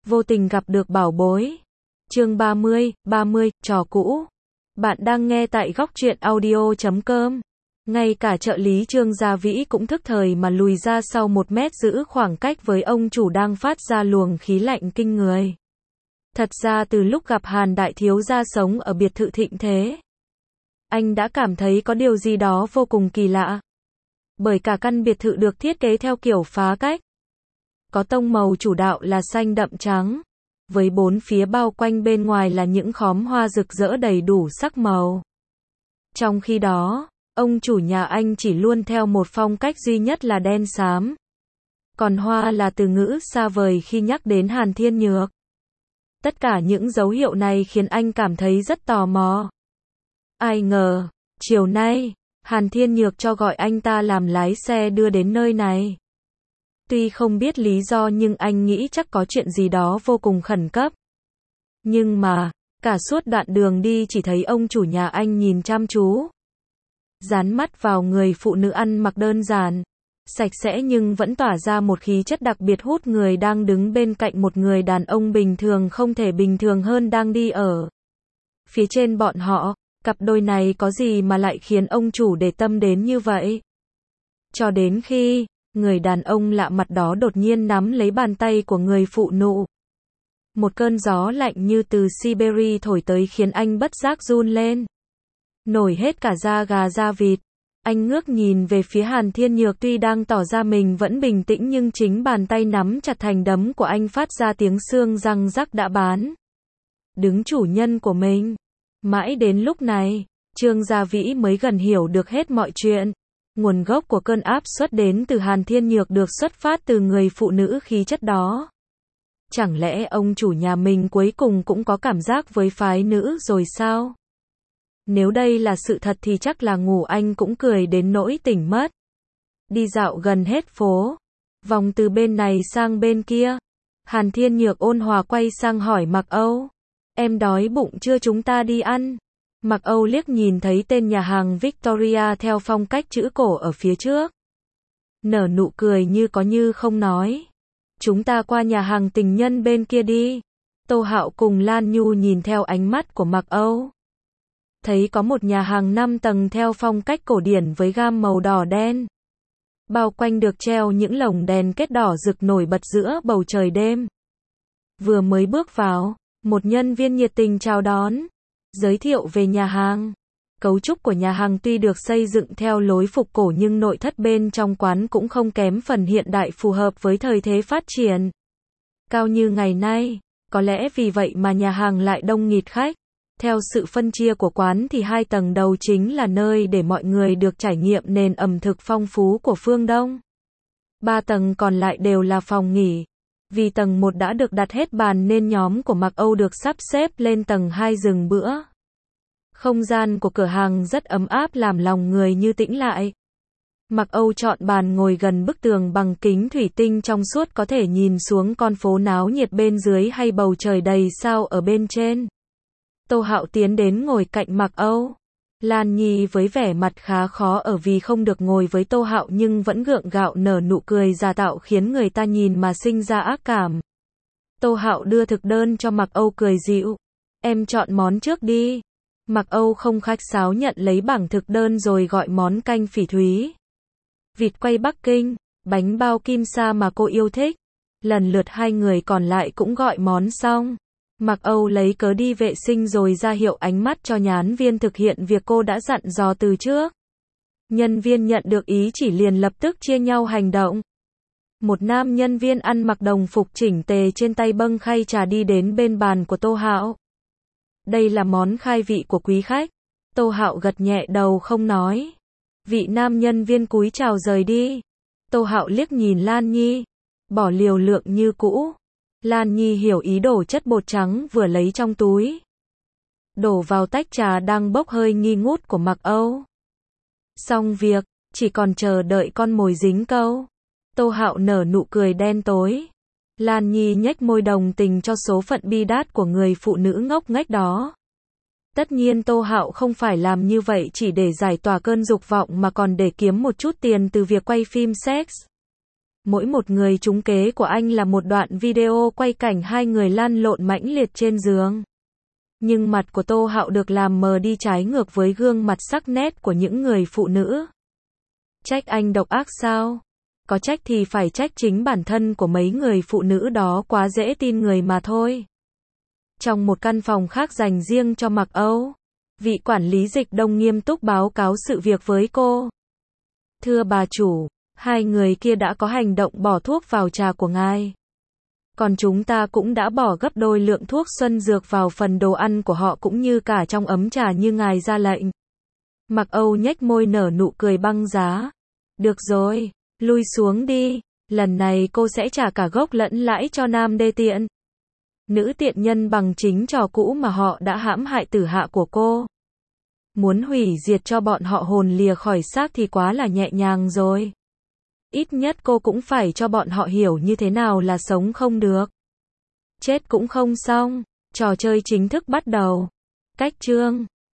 Vô tình gặp được bảo bối. Chương 30, trò cũ. Bạn đang nghe tại góc truyện audio.com. Ngay cả trợ lý Trương Gia Vĩ cũng thức thời mà lùi ra sau 1 mét giữ khoảng cách với ông chủ đang phát ra luồng khí lạnh kinh người. Thật ra từ lúc gặp Hàn Đại Thiếu gia sống ở biệt thự thịnh thế, anh đã cảm thấy có điều gì đó vô cùng kỳ lạ. Bởi cả căn biệt thự được thiết kế theo kiểu phá cách. Có tông màu chủ đạo là xanh đậm trắng, với 4 phía bao quanh bên ngoài là những khóm hoa rực rỡ đầy đủ sắc màu. Trong khi đó, ông chủ nhà anh chỉ luôn theo một phong cách duy nhất là đen xám. Còn hoa là từ ngữ xa vời khi nhắc đến Hàn Thiên Nhược. Tất cả những dấu hiệu này khiến anh cảm thấy rất tò mò. Ai ngờ, chiều nay, Hàn Thiên Nhược cho gọi anh ta làm lái xe đưa đến nơi này. Tuy không biết lý do nhưng anh nghĩ chắc có chuyện gì đó vô cùng khẩn cấp. Nhưng mà, cả suốt đoạn đường đi chỉ thấy ông chủ nhà anh nhìn chăm chú, dán mắt vào người phụ nữ ăn mặc đơn giản, sạch sẽ nhưng vẫn tỏa ra một khí chất đặc biệt hút người đang đứng bên cạnh một người đàn ông bình thường không thể bình thường hơn đang đi ở phía trên bọn họ. Cặp đôi này có gì mà lại khiến ông chủ để tâm đến như vậy? Cho đến khi người đàn ông lạ mặt đó đột nhiên nắm lấy bàn tay của người phụ nữ. Một cơn gió lạnh như từ Siberia thổi tới khiến anh bất giác run lên. Nổi hết cả da gà da vịt. Anh ngước nhìn về phía Hàn Thiên Nhược tuy đang tỏ ra mình vẫn bình tĩnh nhưng chính bàn tay nắm chặt thành đấm của anh phát ra tiếng xương răng rắc đã bán đứng chủ nhân của mình. Mãi đến lúc này, Trương Gia Vĩ mới gần hiểu được hết mọi chuyện. Nguồn gốc của cơn áp suất đến từ Hàn Thiên Nhược được xuất phát từ người phụ nữ khí chất đó. Chẳng lẽ ông chủ nhà mình cuối cùng cũng có cảm giác với phái nữ rồi sao? Nếu đây là sự thật thì chắc là ngủ anh cũng cười đến nỗi tỉnh mất. Đi dạo gần hết phố, vòng từ bên này sang bên kia. Hàn Thiên Nhược ôn hòa quay sang hỏi Mạc Âu. Em đói bụng chưa, chúng ta đi ăn? Mạc Âu liếc nhìn thấy tên nhà hàng Victoria theo phong cách chữ cổ ở phía trước. Nở nụ cười như có như không nói. Chúng ta qua nhà hàng tình nhân bên kia đi. Tô Hạo cùng Lan Nhu nhìn theo ánh mắt của Mạc Âu. Thấy có một nhà hàng 5 tầng theo phong cách cổ điển với gam màu đỏ đen. Bao quanh được treo những lồng đèn kết đỏ rực nổi bật giữa bầu trời đêm. Vừa mới bước vào, một nhân viên nhiệt tình chào đón, giới thiệu về nhà hàng. Cấu trúc của nhà hàng tuy được xây dựng theo lối phục cổ nhưng nội thất bên trong quán cũng không kém phần hiện đại phù hợp với thời thế phát triển cao như ngày nay. Có lẽ vì vậy mà nhà hàng lại đông nghịt khách. Theo sự phân chia của quán thì 2 tầng đầu chính là nơi để mọi người được trải nghiệm nền ẩm thực phong phú của phương Đông. 3 tầng còn lại đều là phòng nghỉ. Vì tầng 1 đã được đặt hết bàn nên nhóm của Mạc Âu được sắp xếp lên tầng 2 dừng bữa. Không gian của cửa hàng rất ấm áp làm lòng người như tĩnh lại. Mạc Âu chọn bàn ngồi gần bức tường bằng kính thủy tinh trong suốt có thể nhìn xuống con phố náo nhiệt bên dưới hay bầu trời đầy sao ở bên trên. Tô Hạo tiến đến ngồi cạnh Mạc Âu. Lan Nhi với vẻ mặt khá khó ở vì không được ngồi với Tô Hạo nhưng vẫn gượng gạo nở nụ cười giả tạo khiến người ta nhìn mà sinh ra ác cảm. Tô Hạo đưa thực đơn cho Mạc Âu cười dịu. Em chọn món trước đi. Mạc Âu không khách sáo nhận lấy bảng thực đơn rồi gọi món canh phỉ thúy, vịt quay Bắc Kinh, bánh bao kim sa mà cô yêu thích. Lần lượt 2 người còn lại cũng gọi món xong. Mạc Âu lấy cớ đi vệ sinh rồi ra hiệu ánh mắt cho nhán viên thực hiện việc cô đã dặn dò từ trước. Nhân viên nhận được ý chỉ liền lập tức chia nhau hành động. Một nam nhân viên ăn mặc đồng phục chỉnh tề trên tay bâng khay trà đi đến bên bàn của Tô Hạo. Đây là món khai vị của quý khách. Tô Hạo gật nhẹ đầu không nói. Vị nam nhân viên cúi chào rời đi. Tô Hạo liếc nhìn Lan Nhi, bỏ liều lượng như cũ. Lan Nhi hiểu ý đổ chất bột trắng vừa lấy trong túi, đổ vào tách trà đang bốc hơi nghi ngút của Mạc Âu. Xong việc, chỉ còn chờ đợi con mồi dính câu. Tô Hạo nở nụ cười đen tối. Lan Nhi nhếch môi đồng tình cho số phận bi đát của người phụ nữ ngốc nghếch đó. Tất nhiên Tô Hạo không phải làm như vậy chỉ để giải tỏa cơn dục vọng mà còn để kiếm một chút tiền từ việc quay phim sex. Mỗi một người trúng kế của anh là một đoạn video quay cảnh hai người lăn lộn mãnh liệt trên giường. Nhưng mặt của Tô Hạo được làm mờ đi trái ngược với gương mặt sắc nét của những người phụ nữ. Trách anh độc ác sao? Có trách thì phải trách chính bản thân của mấy người phụ nữ đó quá dễ tin người mà thôi. Trong một căn phòng khác dành riêng cho Mạc Âu, vị quản lý Dịch Đông nghiêm túc báo cáo sự việc với cô. Thưa bà chủ, hai người kia đã có hành động bỏ thuốc vào trà của ngài. Còn chúng ta cũng đã bỏ gấp đôi lượng thuốc xuân dược vào phần đồ ăn của họ cũng như cả trong ấm trà như ngài ra lệnh. Mạc Âu nhếch môi nở nụ cười băng giá. Được rồi, lui xuống đi, lần này cô sẽ trả cả gốc lẫn lãi cho nam đê tiện. Nữ tiện nhân bằng chính trò cũ mà họ đã hãm hại tử hạ của cô. Muốn hủy diệt cho bọn họ hồn lìa khỏi xác thì quá là nhẹ nhàng rồi. Ít nhất cô cũng phải cho bọn họ hiểu như thế nào là sống không được. Chết cũng không xong. Trò chơi chính thức bắt đầu. Cách chương